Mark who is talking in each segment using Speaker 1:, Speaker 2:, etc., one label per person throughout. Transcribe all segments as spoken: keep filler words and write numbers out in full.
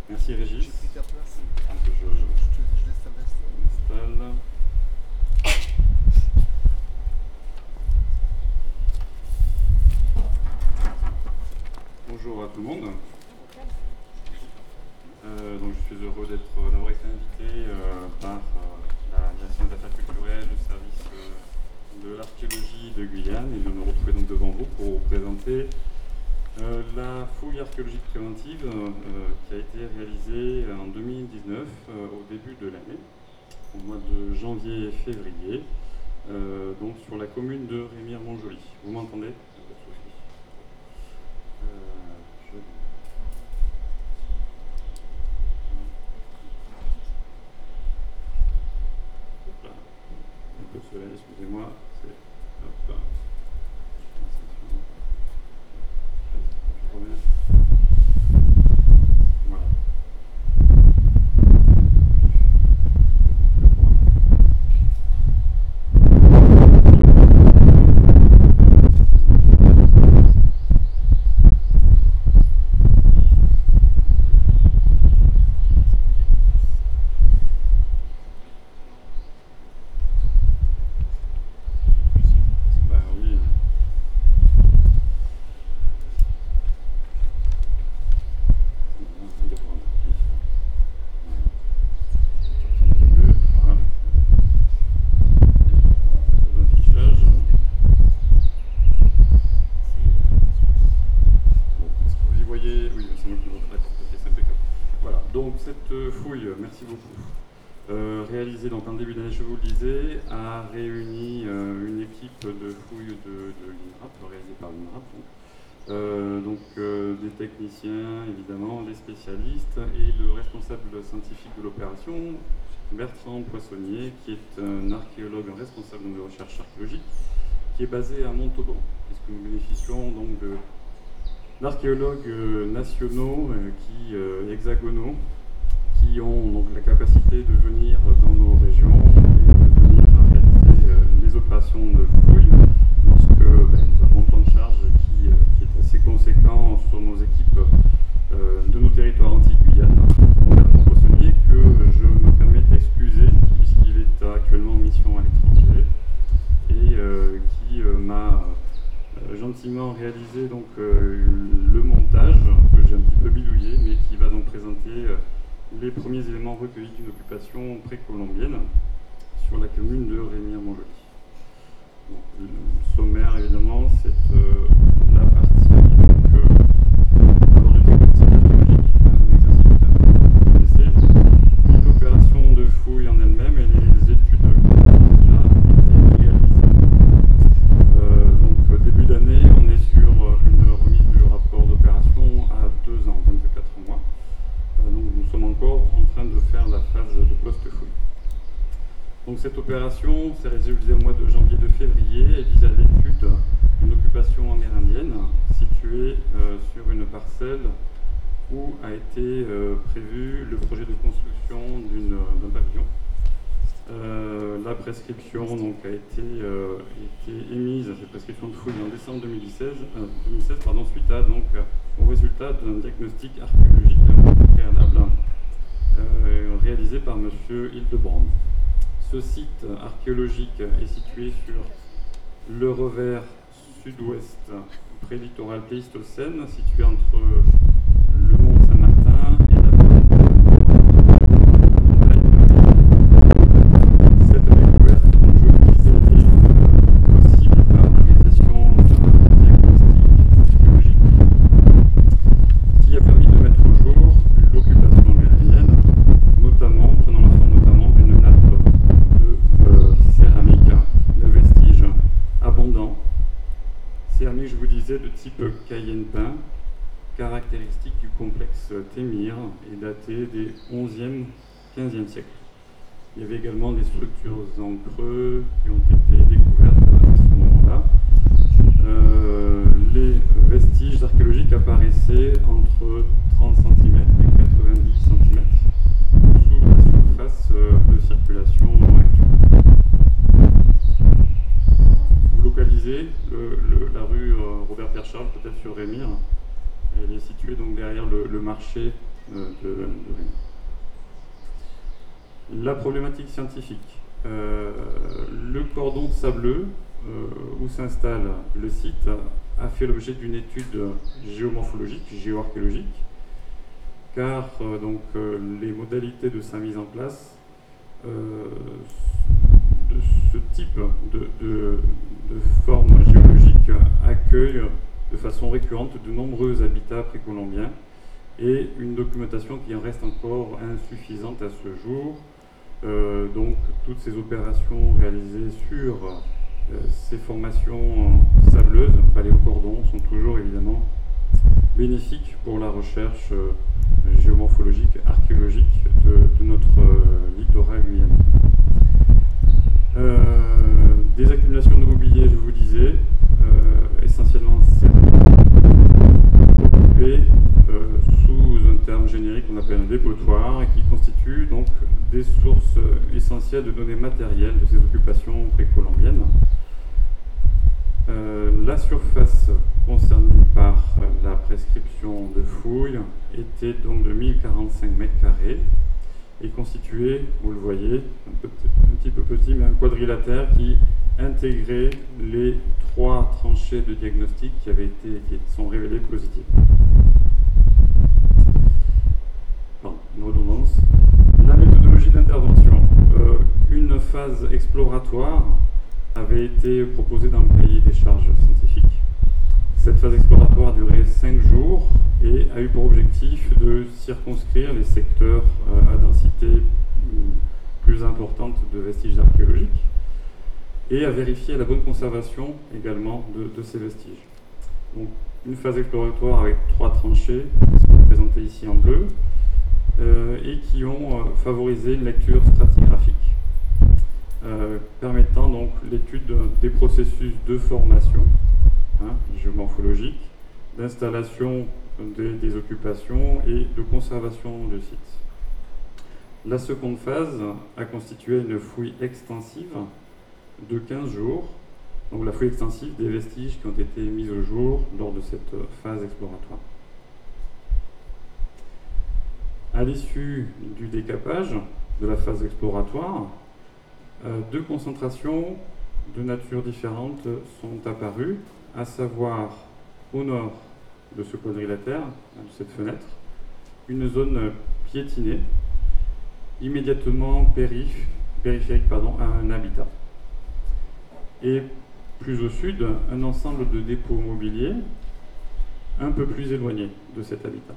Speaker 1: Merci Régis.
Speaker 2: J'ai pris ta place.
Speaker 1: Donc, je,
Speaker 2: Je, te, je laisse ta veste.
Speaker 1: m'installe. Bonjour à tout le monde. Euh, donc, je suis heureux d'être, d'avoir été invité euh, par euh, la direction des affaires culturelles, le service euh, de l'archéologie de Guyane, et je me retrouve donc devant vous pour vous présenter euh, la fouille archéologique préventive euh, qui a été réalisée en deux mille dix-neuf, euh, au début de l'année, au mois de janvier et février, euh, donc sur la commune de Rémire-Montjoly. Vous m'entendez ? Euh, je... Hop là. Un peu de soleil, excusez-moi. C'est... Hop là. Je reviens. Voilà. Bah oui. Voilà. Affichage. Bon, est-ce que vous y voyez? Oui, c'est moi qui vous traite. Ok, c'est impeccable. Voilà, donc cette euh, fouille, euh, merci beaucoup, euh, réalisée donc en début d'année, je vous le disais, a réuni euh, une équipe de fouilles de, de l'INRAP, réalisée par l'INRAP. Donc, euh, donc euh, des techniciens, évidemment, des spécialistes et le responsable scientifique de l'opération, Bertrand Poissonnier, qui est un archéologue, un responsable de recherche archéologique, qui est basé à Montauban, puisque nous bénéficions donc de d'archéologues euh, nationaux, euh, qui, euh, hexagonaux, qui ont donc la capacité de venir dans nos régions et de venir réaliser euh, les opérations de fouille lorsque ben, nous avons un plan de charge qui, euh, qui est assez conséquent sur nos équipes euh, de nos territoires anti-Guyane. Bertrand Poissonnier, que je me permets d'excuser puisqu'il est actuellement en mission à l'étranger et euh, qui euh, m'a Euh, gentiment réalisé donc, euh, le montage que j'ai un petit peu bidouillé, mais qui va donc présenter euh, les premiers éléments recueillis d'une occupation précolombienne sur la commune de Rémire-Montjoly. Donc, le sommaire, évidemment, c'est euh, la partie donc, euh, d'abord du diagnostic archéologique, un exercice que vous connaissez, l'opération de fouille en elle-même et les études qui ont déjà été réalisées. Euh, donc début d'année, on est sur une remise du rapport d'opération à deux ans, vingt-quatre mois. Euh, donc nous sommes encore en train de faire la phase de post-fouille. Donc cette opération s'est réalisée au mois de janvier de février et vise à l'étude d'une occupation amérindienne située euh, sur une parcelle où a été euh, prévu le projet de construction d'une, d'un pavillon. Euh, la prescription donc, a été, euh, été émise, cette prescription de fouille en décembre deux mille dix-sept, euh, deux mille seize, pardon, suite à, donc, au résultat d'un diagnostic archéologique préalable euh, réalisé par M. Hildebrand. Ce site archéologique est situé sur le revers sud-ouest pré-littoral Pléistocène, situé entre le mont Saint-Martin et la pointe de cette découverte, comme je vous disais, est euh, possible par la réalisation d'un diagnostic archéologique qui a permis de mettre au jour l'occupation amérindienne, notamment, prenant la forme notamment d'une nappe de euh, céramique, de vestiges abondants. Céramique, je vous disais, de type Cayenne peint, caractéristique du complexe Témir et daté des onzième quinzième siècles. Il y avait également des structures en creux qui ont été découvertes à ce moment-là. Euh, les vestiges archéologiques apparaissaient entre trente centimètres et quatre-vingt-dix centimètres sous la surface de circulation actuelle. Vous localisez le, le, la rue Robert-Pierre-Charles, peut-être sur Rémire. Elle est située donc derrière le, le marché de, la problématique scientifique. Euh, le cordon sableux euh, où s'installe le site a fait l'objet d'une étude géomorphologique, géoarchéologique, car euh, donc, euh, les modalités de sa mise en place euh, de ce type de, de, de forme géologique accueillent de façon récurrente de nombreux habitats précolombiens et une documentation qui en reste encore insuffisante à ce jour. Euh, donc toutes ces opérations réalisées sur euh, ces formations sableuses, paléocordons, sont toujours évidemment bénéfiques pour la recherche euh, géomorphologique, archéologique de, de notre euh, littoral guyanais. Euh, des accumulations de mobilier, je vous disais, euh, essentiellement regroupées euh, sous un terme générique qu'on appelle un dépotoir et qui constitue donc des sources essentielles de données matérielles de ces occupations précolombiennes. Euh, la surface concernée par la prescription de fouilles était donc de mille quarante-cinq mètres carrés et constituée, vous le voyez, un, petit, un petit peu petit, mais un quadrilatère qui intégrait les trois tranchées de diagnostic qui avaient été, qui sont révélées positives. Pardon, une redondance. La méthodologie d'intervention. Euh, une phase exploratoire avait été proposée dans le cahier des charges scientifiques. Cette phase exploratoire a duré cinq jours et a eu pour objectif de circonscrire les secteurs euh, à densité plus importante de vestiges archéologiques et à vérifier la bonne conservation également de, de ces vestiges. Donc, une phase exploratoire avec trois tranchées qui sont représentées ici en bleu euh, et qui ont euh, favorisé une lecture stratigraphique euh, permettant donc l'étude des processus de formation hein, géomorphologique, d'installation des, des occupations et de conservation du site. La seconde phase a constitué une fouille extensive de quinze jours, donc la fouille extensive des vestiges qui ont été mis au jour lors de cette phase exploratoire. À l'issue du décapage de la phase exploratoire, euh, deux concentrations de nature différente sont apparues, à savoir au nord de ce quadrilatère, de cette fenêtre, une zone piétinée, immédiatement périph- périphérique pardon, à un habitat. Et plus au sud, un ensemble de dépôts mobiliers un peu plus éloigné de cet habitat.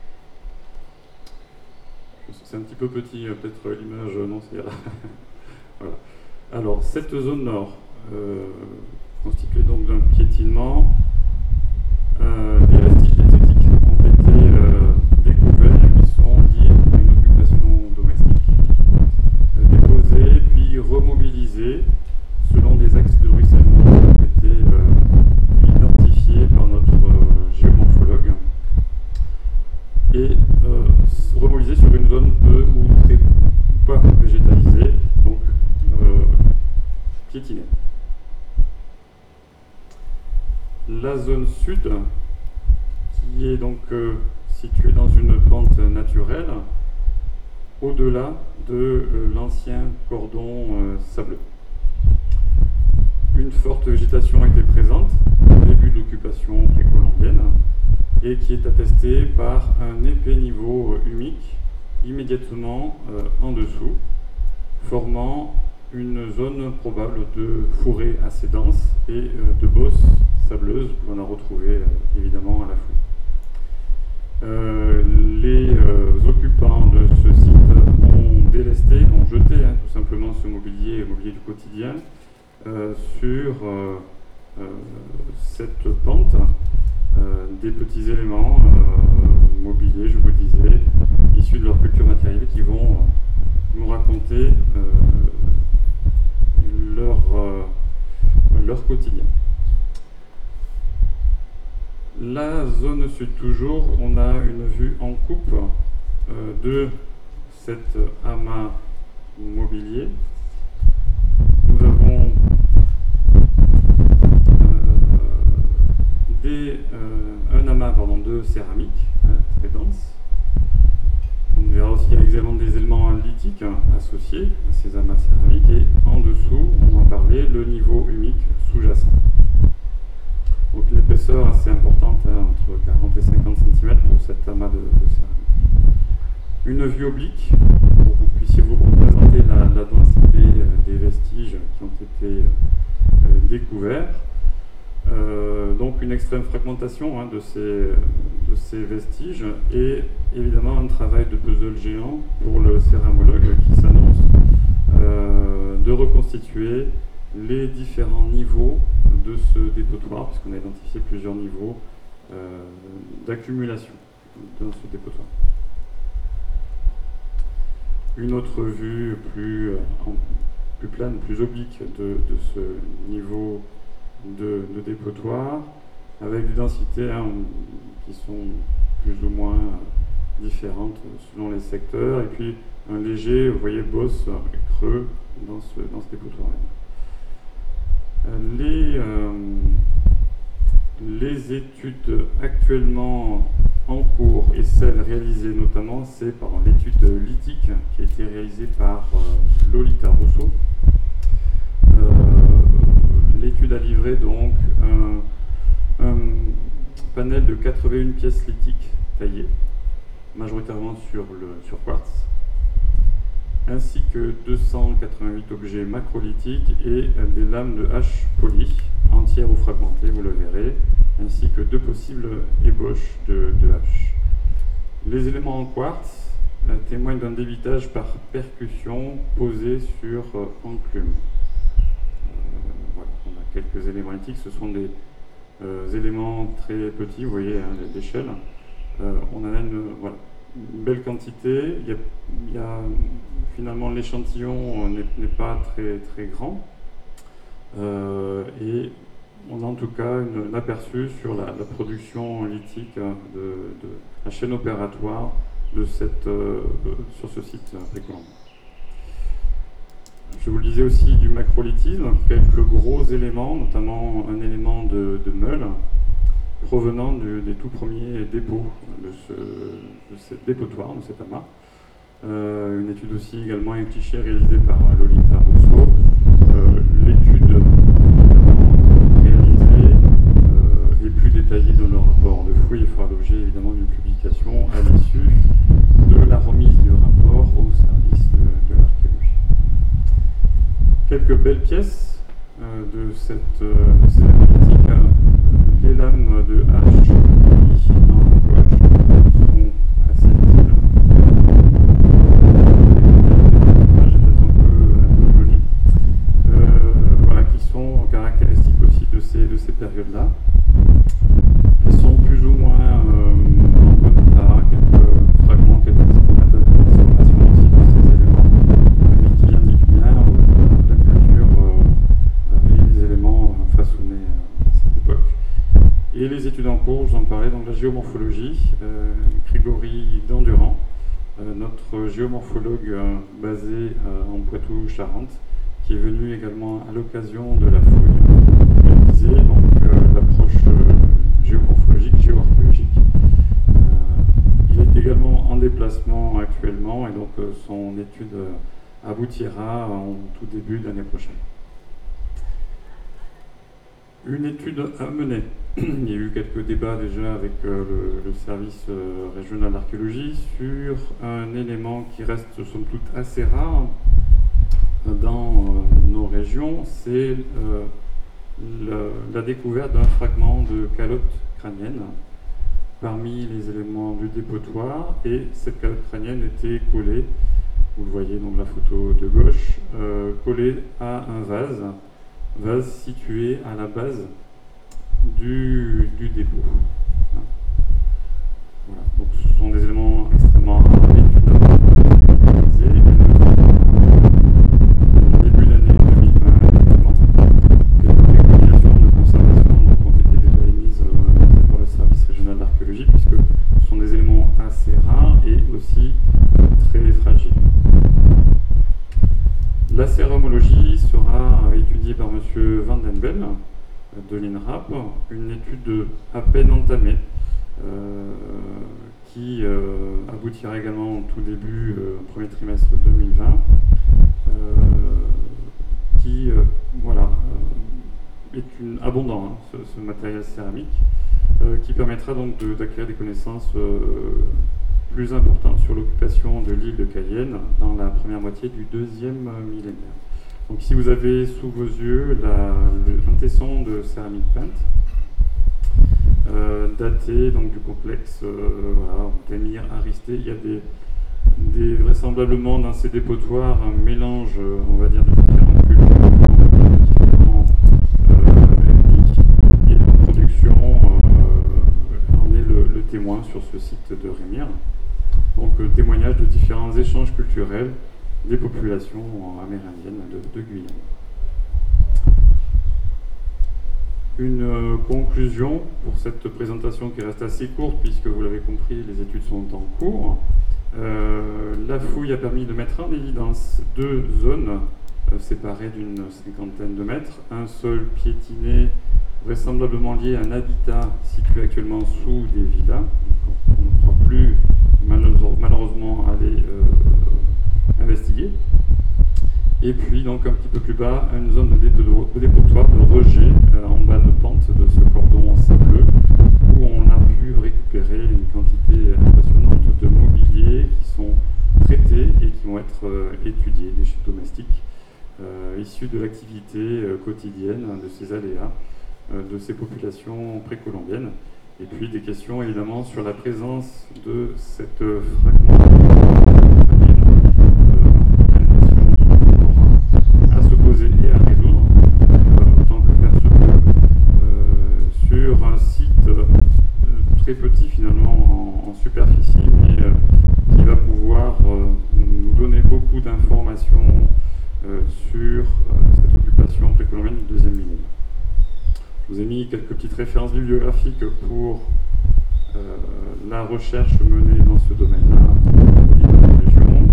Speaker 1: C'est un petit peu petit, peut-être l'image, non, c'est là. Voilà. Alors, cette zone nord, euh, constituée donc d'un piétinement, euh, des vestiges détritiques ont été euh, découverts et qui sont liés à une occupation domestique, euh, déposés puis remobilisés selon des axes de ruissellement qui ont été euh, identifiés par notre euh, géomorphologue et euh, remobilisés sur une zone peu ou très pas végétalisée, donc euh, piétinée. La zone sud, qui est donc euh, située dans une pente naturelle, au-delà de euh, l'ancien cordon euh, sableux. Une forte végétation était présente au début de l'occupation précolombienne et qui est attestée par un épais niveau euh, humique immédiatement euh, en dessous, formant une zone probable de fourrés assez dense et euh, de bosses sableuses qu'on a retrouvées euh, évidemment à la fouille. Euh, les euh, occupants de ce site ont délesté, ont jeté hein, tout simplement ce mobilier, mobilier du quotidien, euh, sur euh, euh, cette pente, euh, des petits éléments euh, mobiliers, je vous le disais, issus de leur culture matérielle qui vont euh, nous raconter euh, leur, euh, leur quotidien. La zone sud toujours, on a une vue en coupe euh, de cet amas mobilier. Nous avons euh, des, euh, un amas pardon, de céramique euh, très dense. On verra aussi qu'il y a également des éléments lithiques lithique associé à ces amas céramiques, et en dessous, on en parlait, le niveau humique sous-jacent. Donc une épaisseur assez importante, hein, entre quarante et cinquante centimètres pour cet amas de, de céramique. Une vue oblique, pour que vous puissiez vous représenter la, la densité des vestiges qui ont été euh, découverts. Euh, donc une extrême fragmentation, hein, de, ces, de ces vestiges, et évidemment un travail de puzzle géant pour le céramologue qui s'annonce euh, de reconstituer les différents niveaux de ce dépotoir, puisqu'on a identifié plusieurs niveaux euh, d'accumulation dans ce dépotoir. Une autre vue plus, plus plane, plus oblique de, de ce niveau de, de dépotoir, avec des densités, hein, qui sont plus ou moins différentes selon les secteurs, et puis un léger, vous voyez, bosse creux dans ce, dans ce dépotoir. Les, euh, les études actuellement en cours et celles réalisées notamment, c'est pardon, l'étude lithique qui a été réalisée par euh, Lolita Rousseau. Euh, l'étude a livré donc un, un panel de quatre-vingt-une pièces lithiques taillées, majoritairement sur, le, sur quartz, ainsi que deux cent quatre-vingt-huit objets macrolithiques et des lames de hache polies, entières ou fragmentées, vous le verrez, ainsi que deux possibles ébauches de, de hache. Les éléments en quartz euh, témoignent d'un débitage par percussion posé sur euh, enclume. Euh, voilà, on a quelques éléments lithiques, ce sont des euh, éléments très petits, vous voyez, hein, l'échelle. Euh, on en a une, voilà, une belle quantité. Il y a, il y a finalement l'échantillon n'est pas très, très grand. Euh, et on a en tout cas une, un aperçu sur la, la production lithique de, de la chaîne opératoire de cette, euh, sur ce site précédent. Je vous le disais aussi du macrolithisme, quelques gros éléments, notamment un élément de, de meule provenant du, des tout premiers dépôts de ce, de ce dépotoir, de cet amas. Euh, une étude aussi également un cliché réalisé par Lolita Rousseau. Euh, l'étude réalisée euh, est plus détaillée dans le rapport de fouille et fera l'objet évidemment d'une publication à l'issue de la remise du rapport au service de, de l'archéologie. Quelques belles pièces euh, de cette euh, céramique, euh, les lames de hache qui en gauche sont assez utiles. J'ai peut-être un peu, un peu joli. Euh, voilà, qui sont caractéristiques aussi de ces, de ces périodes-là. Elles sont plus ou moins euh, en bon état, quelques fragments, quelques transformations aussi de ces éléments, mais qui indiquent bien euh, la culture euh, et les éléments façonnés à cette époque. Et les études en cours, j'en parlais, donc la géomorphologie, euh, Grégory Dandurand, euh, notre géomorphologue euh, basé euh, en Poitou-Charentes, qui est venu également à l'occasion de la fouille réaliser donc euh, l'approche euh, géomorphologique, géoarchéologique. Euh, il est également en déplacement actuellement et donc euh, son étude euh, aboutira en tout début de l'année prochaine. Une étude à mener. Il y a eu quelques débats déjà avec euh, le, le service euh, régional d'archéologie sur un élément qui reste somme toute assez rare dans euh, nos régions, c'est euh, la découverte d'un fragment de calotte crânienne parmi les éléments du dépotoir, et cette calotte crânienne était collée, vous le voyez donc la photo de gauche, euh, collée à un vase, vase situé à la base du, du dépôt. Voilà. Donc ce sont des éléments extrêmement rares, début d'année deux mille vingt également. Quelques préconisations de conservation donc, ont été déjà émises euh, par le service régional d'archéologie, puisque ce sont des éléments assez rares et aussi euh, très fragiles. La céramologie sera étudiée par M. Van den Bel de l'INRAP, une étude à peine entamée, euh, qui euh, aboutira également au tout début, euh, premier trimestre deux mille vingt, euh, qui euh, voilà, euh, est une, abondant, hein, ce, ce matériel céramique, euh, qui permettra donc de, d'acquérir des connaissances euh, plus importantes sur l'occupation de l'île de Cayenne dans la première moitié du deuxième millénaire. Donc ici vous avez sous vos yeux la, le, un tesson de céramique peinte, euh, daté donc, du complexe euh, voilà, Camire Aristé. Il y a des, des, vraisemblablement dans ces dépotoirs un mélange, on va dire, de différentes cultures, de différents euh, ethnies, et la production euh, en est le, le témoin sur ce site de Rémire. Donc euh, témoignage de différents échanges culturels des populations amérindiennes de, de Guyane. Une euh, conclusion pour cette présentation qui reste assez courte puisque vous l'avez compris, les études sont en cours. Euh, la fouille a permis de mettre en évidence deux zones euh, séparées d'une cinquantaine de mètres. Un sol piétiné, vraisemblablement lié à un habitat situé actuellement sous des villas. Donc, on ne croit plus malheureusement aller euh, investiguer. Et puis donc un petit peu plus bas, une zone de, dépôt, de dépotoir, de rejet euh, en bas de pente de ce cordon sableux où on a pu récupérer une quantité impressionnante de mobilier qui sont traités et qui vont être euh, étudiés, des chutes domestiques euh, issus de l'activité euh, quotidienne de ces aléas euh, de ces populations précolombiennes. Et puis des questions évidemment sur la présence de cette euh, fragment à se poser et à résoudre euh, autant que faire se peut euh, sur un site euh, très petit finalement en, en superficie mais euh, qui va pouvoir euh, nous donner beaucoup d'informations euh, sur euh, cette occupation précolombienne du deuxième millénaire. Je vous ai mis quelques petites références bibliographiques pour euh, la recherche menée dans ce domaine-là et dans la région.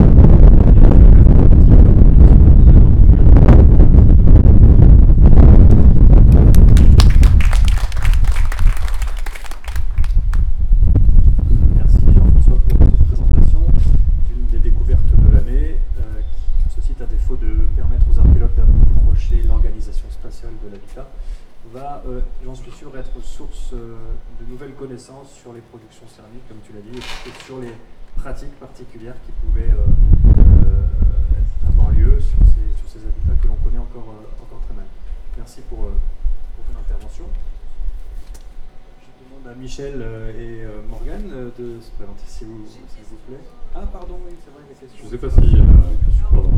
Speaker 3: Merci Jean-François pour cette présentation d'une des découvertes de l'année. Euh, ce site, à défaut de permettre aux archéologues d'approcher l'organisation spatiale de l'habitat, va, euh, j'en suis sûr, être source euh, de nouvelles connaissances sur les productions céramiques, comme tu l'as dit, et sur les pratiques particulières qui pouvaient euh, euh, avoir lieu sur ces, sur ces habitats que l'on connaît encore, euh, encore très mal. Merci pour, euh, pour ton intervention. Je demande à Michel euh, et euh, Morgane euh, de se présenter, s'il vous, s'il vous plaît. Ah, pardon, oui, c'est vrai, les questions.
Speaker 1: Je ne sais pas si euh, je suis pardon.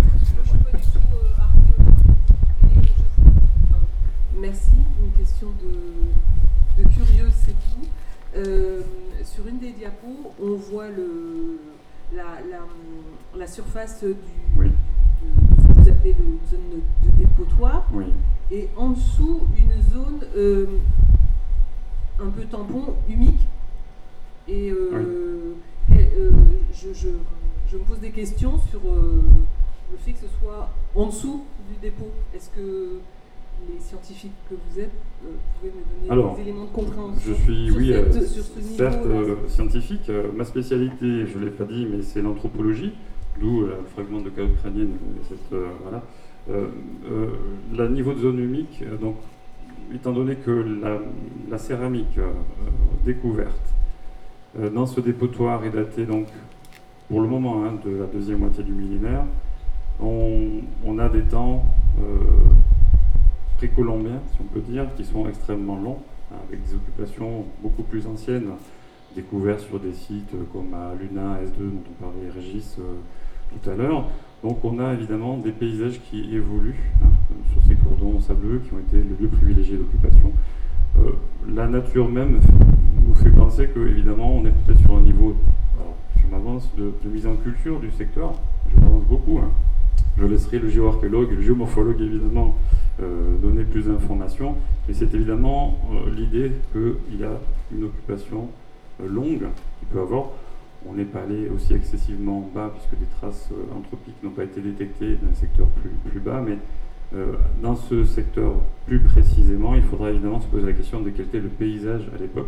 Speaker 4: Merci. Une question de, de curieux, c'est tout. Euh, sur une des diapos, on voit le, la, la, la surface du,
Speaker 1: Oui.
Speaker 4: de ce que vous appelez une zone de dépotoir,
Speaker 1: Oui.
Speaker 4: et en dessous, une zone euh, un peu tampon, humide. Et euh, oui. et, euh, je, je, je me pose des questions sur euh, le fait que ce soit en dessous du dépôt. Est-ce que les scientifiques que vous êtes euh, pouvez me donner Alors, des éléments de compréhension?
Speaker 1: Je suis,
Speaker 4: sur
Speaker 1: oui,
Speaker 4: cette,
Speaker 1: euh,
Speaker 4: sur ce niveau,
Speaker 1: certes euh, scientifique. Euh, ma spécialité, je ne l'ai pas dit, mais c'est l'anthropologie, d'où euh, le fragment de chaos crânienne. Cette, euh, voilà. Euh, euh, le niveau de zone humique, euh, donc, étant donné que la, la céramique euh, découverte euh, dans ce dépotoir est datée, donc, pour le moment, hein, de la deuxième moitié du millénaire, on, on a des temps euh, précolombiens, si on peut dire, qui sont extrêmement longs, avec des occupations beaucoup plus anciennes, découvertes sur des sites comme à Luna, S deux, dont on parlait Régis euh, tout à l'heure. Donc on a évidemment des paysages qui évoluent hein, sur ces cordons sableux qui ont été le lieu privilégié d'occupation. Euh, la nature même nous fait penser que, évidemment, on est peut-être sur un niveau, alors, je m'avance, de, de mise en culture du secteur, je m'avance beaucoup. Hein. Je laisserai le géoarchéologue et le géomorphologue, évidemment, euh, donner plus d'informations. Mais c'est évidemment euh, l'idée qu'il y a une occupation euh, longue qui peut avoir. On n'est pas allé aussi excessivement bas, puisque des traces euh, anthropiques n'ont pas été détectées dans un secteur plus, plus bas. Mais euh, dans ce secteur, plus précisément, il faudra évidemment se poser la question de quel était le paysage à l'époque.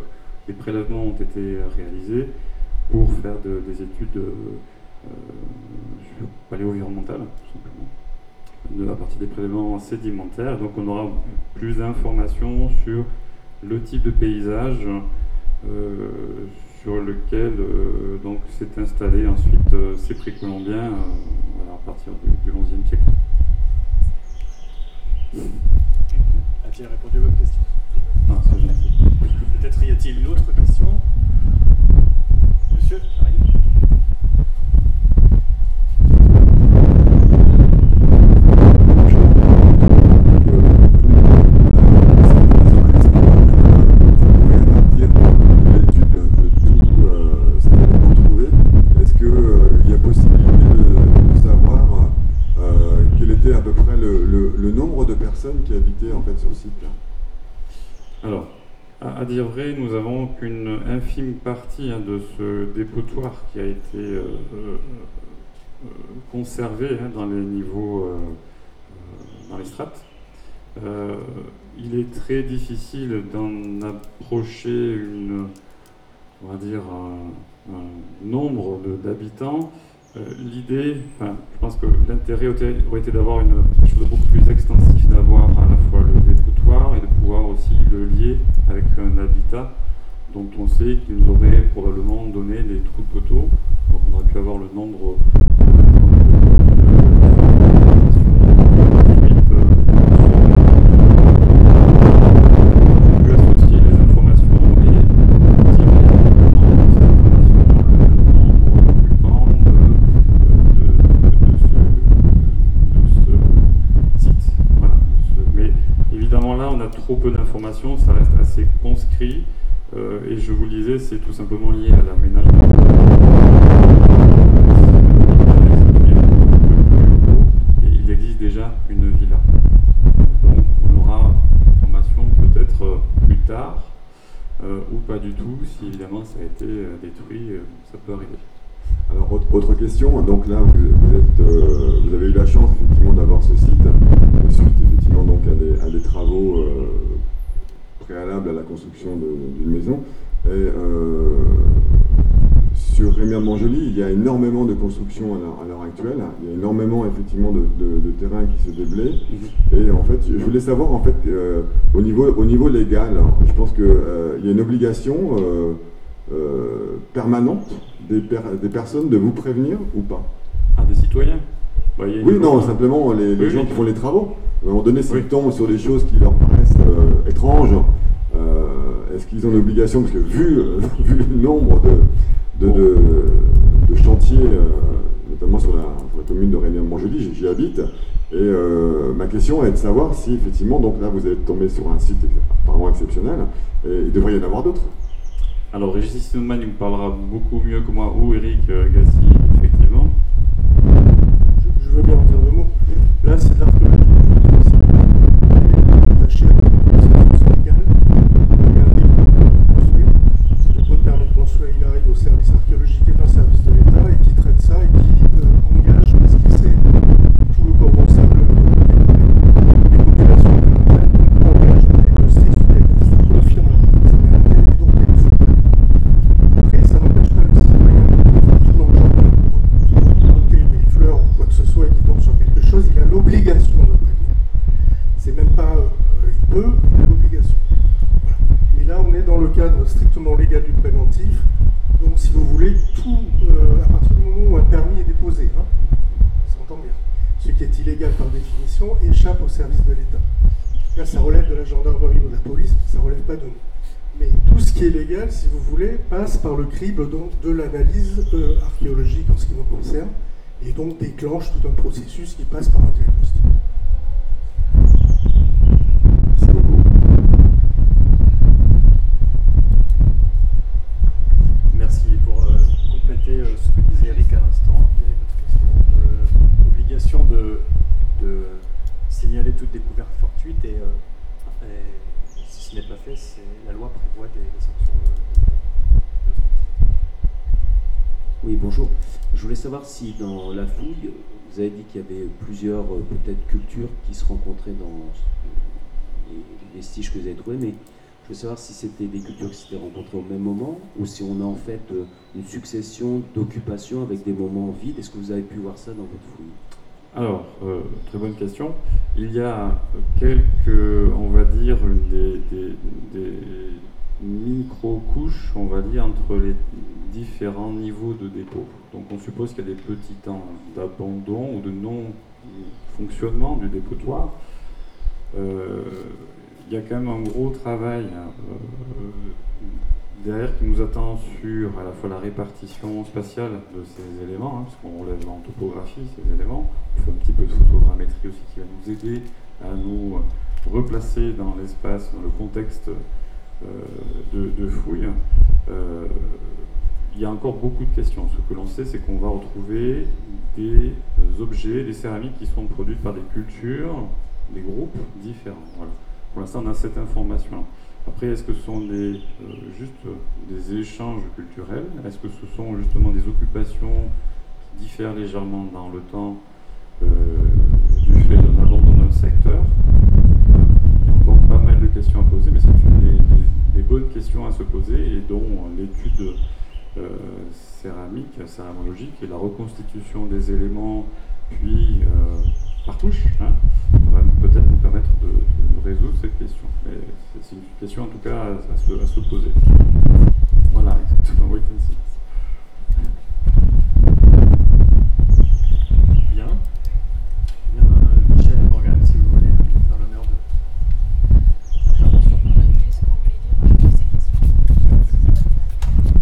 Speaker 1: des prélèvements ont été réalisés pour faire de, des études euh, euh, paléo-environnementales, tout simplement, de, à partir des prélèvements sédimentaires. Donc on aura plus d'informations sur le type de paysage euh, sur lequel euh, donc s'est installé ensuite euh, ces précolombiens euh, voilà, à partir du, du onzième siècle.
Speaker 3: A-t-il répondu à votre question?
Speaker 1: Ah, c'est gentil.
Speaker 3: Peut-être y a-t-il une autre question? Monsieur, arrive.
Speaker 5: Qui habitaient en fait sur le site là.
Speaker 1: Alors, à, à dire vrai, nous avons qu'une infime partie hein, de ce dépotoir qui a été euh, euh, euh, conservé hein, dans les niveaux, euh, euh, dans les strates. Euh, il est très difficile d'en approcher une, on va dire, un, un nombre de, d'habitants. Euh, L'idée, enfin, je pense que l'intérêt aurait été d'avoir une chose beaucoup plus extensive, d'avoir à la fois le dépotoir et de pouvoir aussi le lier avec un habitat dont on sait qu'il nous aurait probablement donné des trous de poteaux. Donc on aurait pu avoir le nombre trop peu d'informations, ça reste assez conscrit euh, et je vous le disais, c'est tout simplement lié à l'aménagement. Et il existe déjà une villa. Donc on aura l'information peut-être euh, plus tard euh, ou pas du tout, si évidemment ça a été euh, détruit, euh, ça peut arriver.
Speaker 5: Alors autre question, donc là vous, vous, êtes, euh, vous avez eu la chance effectivement d'avoir ce site, suite effectivement donc à des, à des travaux euh, préalables à la construction d'une maison. Et euh, sur Rémière-Montjoly, il y a énormément de constructions à l'heure actuelle, il y a énormément effectivement de, de, de terrain qui se déblaye. Et en fait, je voulais savoir en fait euh, au, niveau, au niveau légal, je pense qu'il euh, y a une obligation euh, euh, permanente Des, per des personnes de vous prévenir ou pas?
Speaker 1: Ah, des citoyens bah, y a
Speaker 5: Oui, non, simplement les, les
Speaker 1: oui,
Speaker 5: gens
Speaker 1: oui.
Speaker 5: qui font les travaux. À un moment donné, s'ils
Speaker 1: oui.
Speaker 5: tombent sur des choses qui leur paraissent euh, étranges, euh, est-ce qu'ils ont l'obligation, parce que vu, euh, vu le nombre de, de, bon. de, de chantiers, euh, notamment sur la, sur la commune de Rémière-Montjoly, j'y habite, et euh, ma question est de savoir si effectivement, donc là vous êtes tombé sur un site apparemment exceptionnel, et il devrait y en avoir d'autres.
Speaker 1: Alors, Régis Snowman, il me parlera beaucoup mieux que moi, ou Eric euh, Gassi, effectivement.
Speaker 2: Je, je veux bien en dire deux mots. Là, c'est de l'archéologie. Attaché à une situation légale. Il y a un dépôt construit. Le dépôt de permis de construire, il arrive au service archéologique et d'un service de l'État et qui traite ça et qui euh, engage, parce qu'il sait tout le cordon sableux des populations amérindiennes, engage le diagnostic, ce diagnostic confirme la présence amérindienne et donc il faut y aller. Après, ça n'empêche pas le citoyen de faire tout dans le jardin pour planter des fleurs ou quoi que ce soit et qui tombe sur quelque chose, il a l'obligation de prévenir. C'est même pas euh, il peut, il a l'obligation. Voilà. Mais là, on est dans le cadre strictement légal du préventif. Donc, si vous voulez, tout, euh, à partir du moment où un permis est déposé, hein, ça s'entend bien. Ce qui est illégal par définition échappe au service de l'État. Là, ça relève de la gendarmerie ou de la police, ça ne relève pas de nous. Mais tout ce qui est légal, si vous voulez, passe par le crible donc, de l'analyse euh, archéologique en ce qui nous concerne, et donc déclenche tout un processus qui passe par un diagnostic.
Speaker 5: Merci beaucoup.
Speaker 3: Merci. Pour euh, compléter euh, ce que disait Eric à l'instant, il y avait votre question. Euh, obligation de, de signaler toute découverte fortuite et, euh, et si ce n'est pas fait, la loi prévoit des, des sanctions. Euh,
Speaker 6: oui, bonjour. Je voulais savoir si dans la fouille, vous avez dit qu'il y avait plusieurs euh, peut-être cultures qui se rencontraient dans les vestiges que vous avez trouvés, mais Je veux savoir si c'était des cultures qui s'étaient rencontrées au même moment ou si on a en fait euh, une succession d'occupations avec des moments vides. Est-ce que vous avez pu voir ça dans votre fouille?
Speaker 1: Alors, euh, très bonne question. Il y a quelques, on va dire, des, des, des micro-couches, on va dire, entre les différents niveaux de dépôt. Donc on suppose qu'il y a des petits temps d'abandon ou de non-fonctionnement du dépotoir. Euh, il y a quand même un gros travail euh, derrière qui nous attend sur à la fois la répartition spatiale de ces éléments, hein, parce qu'on relève en topographie ces éléments. On fait un petit peu de photogrammétrie aussi qui va nous aider à nous replacer dans l'espace, dans le contexte euh, de, de fouilles. Euh, il y a encore beaucoup de questions. Ce que l'on sait, c'est qu'on va retrouver des objets, des céramiques qui sont produites par des cultures, des groupes différents. Voilà. Pour l'instant, on a cette information. Après, est-ce que ce sont des, euh, juste des échanges culturels? Est-ce que ce sont justement des occupations qui diffèrent légèrement dans le temps euh, du fait d'un abandon d'un secteur? Il y a encore pas mal de questions à poser, mais c'est une des, des, des bonnes questions à se poser et dont l'étude euh, céramique, céramologique et la reconstitution des éléments, puis euh, par touche, hein, va peut-être nous permettre de, de résoudre cette question. Mais c'est une question en tout cas à, à, se, à se poser. Voilà, exactement. Oui,